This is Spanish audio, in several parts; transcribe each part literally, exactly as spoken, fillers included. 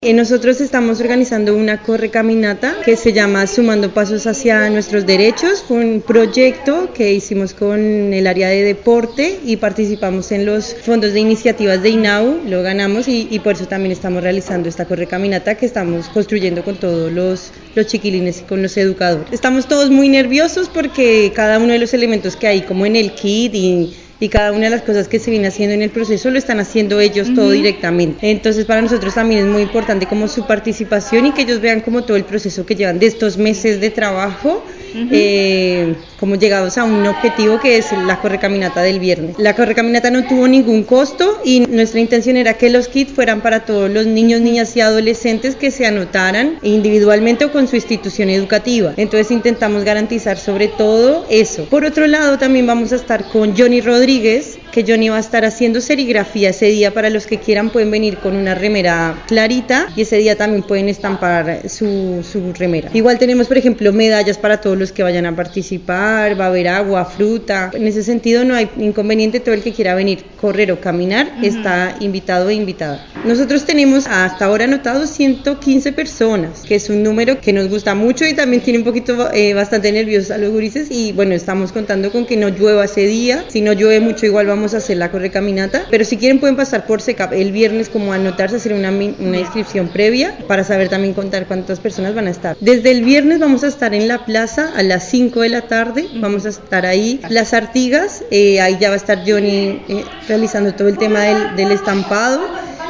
Eh, Nosotros estamos organizando una correcaminata que se llama Sumando Pasos hacia Nuestros Derechos. Fue un proyecto que hicimos con el área de deporte y participamos en los fondos de iniciativas de INAU, lo ganamos y, y por eso también estamos realizando esta correcaminata que estamos construyendo con todos los, los chiquilines y con los educadores. Estamos todos muy nerviosos porque cada uno de los elementos que hay como en el kit y y cada una de las cosas que se viene haciendo en el proceso lo están haciendo ellos uh-huh. todo directamente. Entonces para nosotros también es muy importante como su participación y que ellos vean como todo el proceso que llevan de estos meses de trabajo, uh-huh. eh, como llegados a un objetivo que es la correcaminata del viernes. La correcaminata no tuvo ningún costo y nuestra intención era que los kits fueran para todos los niños, niñas y adolescentes que se anotaran individualmente o con su institución educativa. Entonces intentamos garantizar sobre todo eso. Por otro lado también vamos a estar con Johnny Rodríguez, que Johnny va a estar haciendo serigrafía ese día. Para los que quieran pueden venir con una remera clarita y ese día también pueden estampar su, su remera. Igual tenemos por ejemplo medallas para todos los que vayan a participar, va a haber agua, fruta. En ese sentido no hay inconveniente, todo el que quiera venir, correr o caminar uh-huh. está invitado e invitada. Nosotros tenemos hasta ahora anotados ciento quince personas, que es un número que nos gusta mucho y también tiene un poquito eh, bastante nerviosos a los gurises y bueno, estamos contando con que no llueva ese día. Si no llueve mucho igual vamos a hacer la correcaminata, pero si quieren pueden pasar por SECAP el viernes como a anotarse, hacer una, una inscripción previa para saber también contar cuántas personas van a estar. Desde el viernes vamos a estar en la plaza a las cinco de la tarde, vamos a estar ahí, Las Artigas, eh, ahí ya va a estar Johnny eh, realizando todo el tema del, del estampado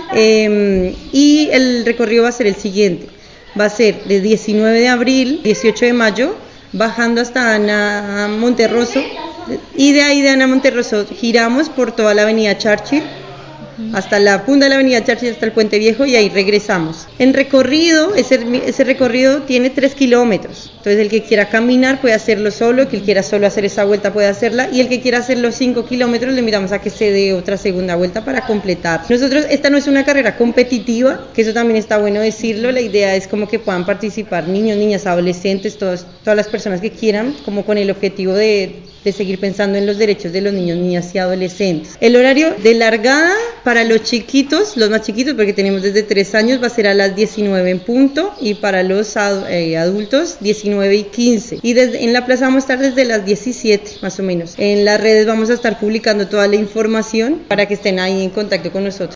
eh, y el recorrido va a ser el siguiente, va a ser de diecinueve de abril, dieciocho de mayo, bajando hasta Ana Monterroso. Y de ahí de Ana Monterroso giramos por toda la avenida Churchill hasta la punta de la avenida Churchill hasta el Puente Viejo y ahí regresamos. En recorrido, ese, ese recorrido tiene tres kilómetros, entonces el que quiera caminar puede hacerlo solo, el que quiera solo hacer esa vuelta puede hacerla y el que quiera hacer los cinco kilómetros le invitamos a que se dé otra segunda vuelta para completar. Nosotros, esta no es una carrera competitiva, que eso también está bueno decirlo, la idea es como que puedan participar niños, niñas, adolescentes, todos, todas las personas que quieran, como con el objetivo de de seguir pensando en los derechos de los niños, niñas y adolescentes. El horario de largada para los chiquitos, los más chiquitos, porque tenemos desde tres años, va a ser a las diecinueve en punto y para los ad, eh, adultos diecinueve y quince. Y desde, en la plaza vamos a estar desde las diecisiete más o menos. En las redes vamos a estar publicando toda la información para que estén ahí en contacto con nosotros.